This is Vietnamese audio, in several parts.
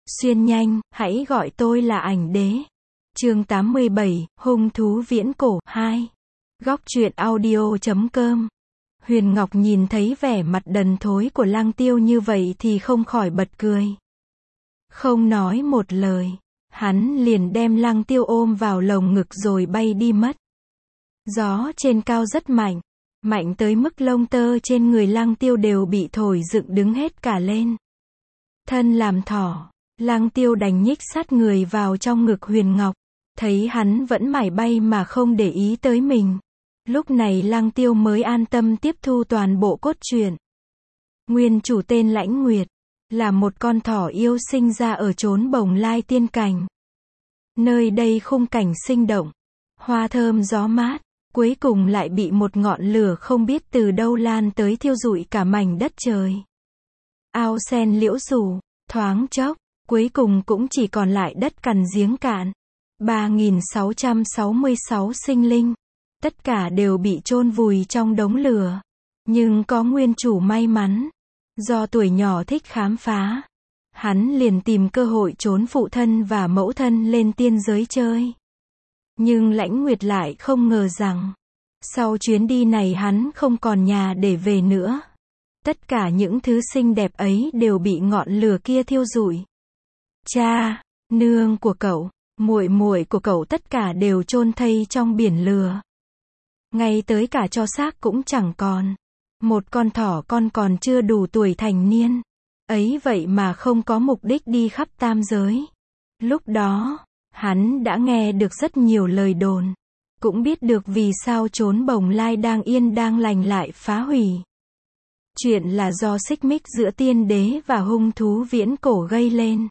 Xuyên nhanh, hãy gọi tôi là ảnh đế. Chương 87, hung thú viễn cổ 2. Góc truyện audio.com. Huyền Ngọc nhìn thấy vẻ mặt đần thối của Lăng Tiêu như vậy thì không khỏi bật cười. Không nói một lời, hắn liền đem Lăng Tiêu ôm vào lồng ngực rồi bay đi mất. Gió trên cao rất mạnh, mạnh tới mức lông tơ trên người Lăng Tiêu đều bị thổi dựng đứng hết cả lên. Thân làm thỏ, Lăng Tiêu đành nhích sát người vào trong ngực Huyền Ngọc, thấy hắn vẫn mải bay mà không để ý tới mình. Lúc này Lăng Tiêu mới an tâm tiếp thu toàn bộ cốt truyện. Nguyên chủ tên Lãnh Nguyệt, là một con thỏ yêu sinh ra ở chốn Bồng Lai tiên cảnh. Nơi đây khung cảnh sinh động, hoa thơm gió mát, cuối cùng lại bị một ngọn lửa không biết từ đâu lan tới thiêu rụi cả mảnh đất trời. Ao sen liễu rủ, thoáng chốc, cuối cùng cũng chỉ còn lại đất cằn giếng cạn. 3.666 sinh linh, tất cả đều bị chôn vùi trong đống lửa. Nhưng có nguyên chủ may mắn, do tuổi nhỏ thích khám phá, hắn liền tìm cơ hội trốn phụ thân và mẫu thân lên tiên giới chơi. Nhưng Lãnh Nguyệt lại không ngờ rằng, sau chuyến đi này hắn không còn nhà để về nữa. Tất cả những thứ xinh đẹp ấy đều bị ngọn lửa kia thiêu rụi. Cha, nương của cậu, muội muội của cậu tất cả đều chôn thây trong biển lửa. Ngay tới cả tro xác cũng chẳng còn. Một con thỏ con còn chưa đủ tuổi thành niên. Ấy vậy mà không có mục đích đi khắp tam giới. Lúc đó, hắn đã nghe được rất nhiều lời đồn. Cũng biết được vì sao chốn Bồng Lai đang yên đang lành lại phá hủy. Chuyện là do xích mích giữa tiên đế và hung thú viễn cổ gây lên.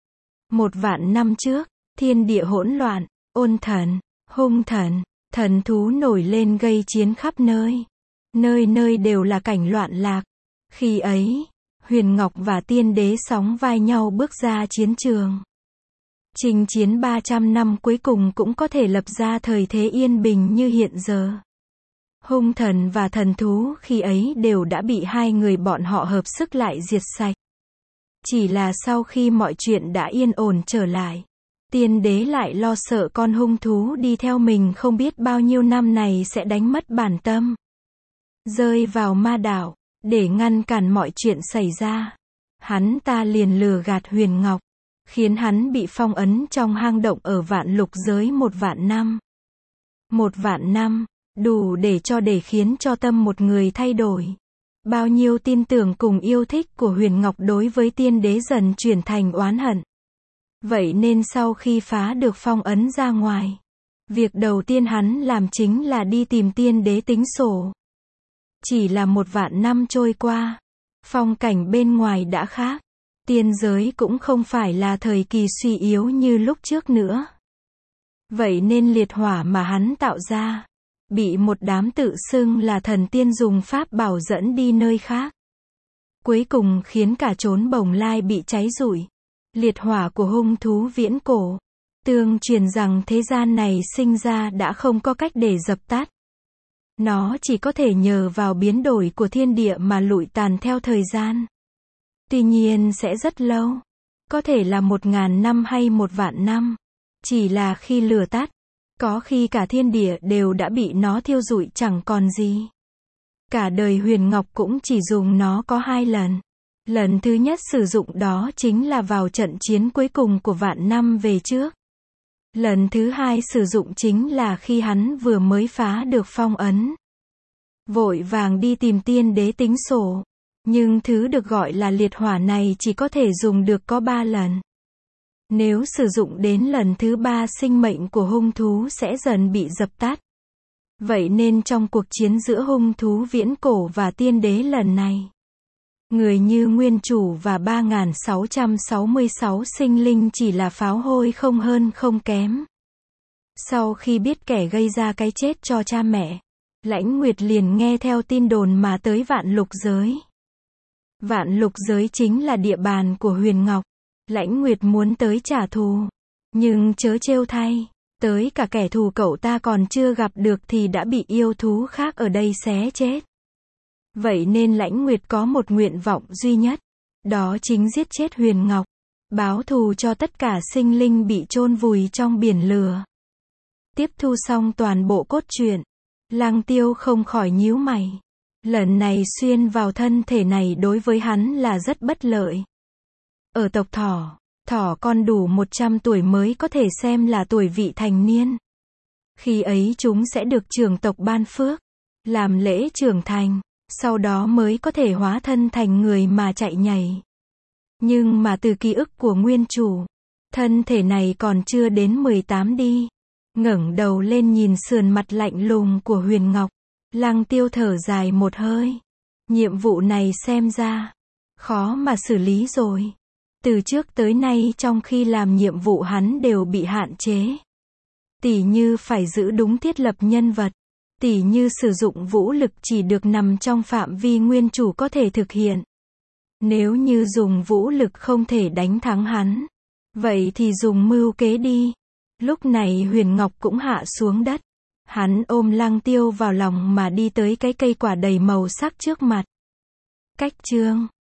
1.000 năm trước, thiên địa hỗn loạn, ôn thần, hung thần, thần thú nổi lên gây chiến khắp nơi. Nơi nơi đều là cảnh loạn lạc. Khi ấy, Huyền Ngọc và tiên đế sóng vai nhau bước ra chiến trường. Chinh chiến 300 năm cuối cùng cũng có thể lập ra thời thế yên bình như hiện giờ. Hung thần và thần thú khi ấy đều đã bị hai người bọn họ hợp sức lại diệt sạch. Chỉ là sau khi mọi chuyện đã yên ổn trở lại, tiên đế lại lo sợ con hung thú đi theo mình không biết bao nhiêu năm này sẽ đánh mất bản tâm. Rơi vào ma đảo, để ngăn cản mọi chuyện xảy ra. Hắn ta liền lừa gạt Huyền Ngọc, khiến hắn bị phong ấn trong hang động ở Vạn Lục giới 1.000 năm. 1.000 năm, đủ để khiến cho tâm một người thay đổi. Bao nhiêu tin tưởng cùng yêu thích của Huyền Ngọc đối với tiên đế dần chuyển thành oán hận. Vậy nên sau khi phá được phong ấn ra ngoài, việc đầu tiên hắn làm chính là đi tìm tiên đế tính sổ. Chỉ là 1.000 năm trôi qua, phong cảnh bên ngoài đã khác. Tiên giới cũng không phải là thời kỳ suy yếu như lúc trước nữa. Vậy nên liệt hỏa mà hắn tạo ra, bị một đám tự xưng là thần tiên dùng pháp bảo dẫn đi nơi khác. Cuối cùng khiến cả chốn Bồng Lai bị cháy rụi. Liệt hỏa của hung thú viễn cổ, tương truyền rằng thế gian này sinh ra đã không có cách để dập tắt. Nó chỉ có thể nhờ vào biến đổi của thiên địa mà lụi tàn theo thời gian. Tuy nhiên sẽ rất lâu. Có thể là 1.000 năm hay 1.000 năm. Chỉ là khi lửa tắt, có khi cả thiên địa đều đã bị nó thiêu rụi chẳng còn gì. Cả đời Huyền Ngọc cũng chỉ dùng nó có 2 lần. Lần thứ nhất sử dụng đó chính là vào trận chiến cuối cùng của vạn năm về trước. Lần thứ hai sử dụng chính là khi hắn vừa mới phá được phong ấn. Vội vàng đi tìm tiên đế tính sổ. Nhưng thứ được gọi là liệt hỏa này chỉ có thể dùng được có 3 lần. Nếu sử dụng đến lần thứ 3 sinh mệnh của hung thú sẽ dần bị dập tắt. Vậy nên trong cuộc chiến giữa hung thú viễn cổ và tiên đế lần này, người như nguyên chủ và 3.666 sinh linh chỉ là pháo hôi không hơn không kém. Sau khi biết kẻ gây ra cái chết cho cha mẹ, Lãnh Nguyệt liền nghe theo tin đồn mà tới Vạn Lục giới. Vạn Lục giới chính là địa bàn của Huyền Ngọc. Lãnh Nguyệt muốn tới trả thù. Nhưng chớ trêu thay, tới cả kẻ thù cậu ta còn chưa gặp được thì đã bị yêu thú khác ở đây xé chết. Vậy nên Lãnh Nguyệt có một nguyện vọng duy nhất, đó chính giết chết Huyền Ngọc. báo thù cho tất cả sinh linh bị chôn vùi trong biển lửa. Tiếp thu xong toàn bộ cốt truyện, Lăng Tiêu không khỏi nhíu mày. Lần này xuyên vào thân thể này đối với hắn là rất bất lợi. Ở tộc thỏ, thỏ con đủ 100 tuổi mới có thể xem là tuổi vị thành niên. Khi ấy chúng sẽ được trưởng tộc ban phước, làm lễ trưởng thành, sau đó mới có thể hóa thân thành người mà chạy nhảy. Nhưng mà từ ký ức của nguyên chủ, thân thể này còn chưa đến 18 đi. Ngẩng đầu lên nhìn sườn mặt lạnh lùng của Huyền Ngọc, Lăng Tiêu thở dài một hơi. Nhiệm vụ này xem ra khó mà xử lý rồi. Từ trước tới nay trong khi làm nhiệm vụ hắn đều bị hạn chế. Tỉ như phải giữ đúng thiết lập nhân vật, tỉ như sử dụng vũ lực chỉ được nằm trong phạm vi nguyên chủ có thể thực hiện. Nếu như dùng vũ lực không thể đánh thắng hắn, vậy thì dùng mưu kế đi. Lúc này Huyền Ngọc cũng hạ xuống đất. Hắn ôm Lăng Tiêu vào lòng mà đi tới cái cây quả đầy màu sắc trước mặt. Cách chương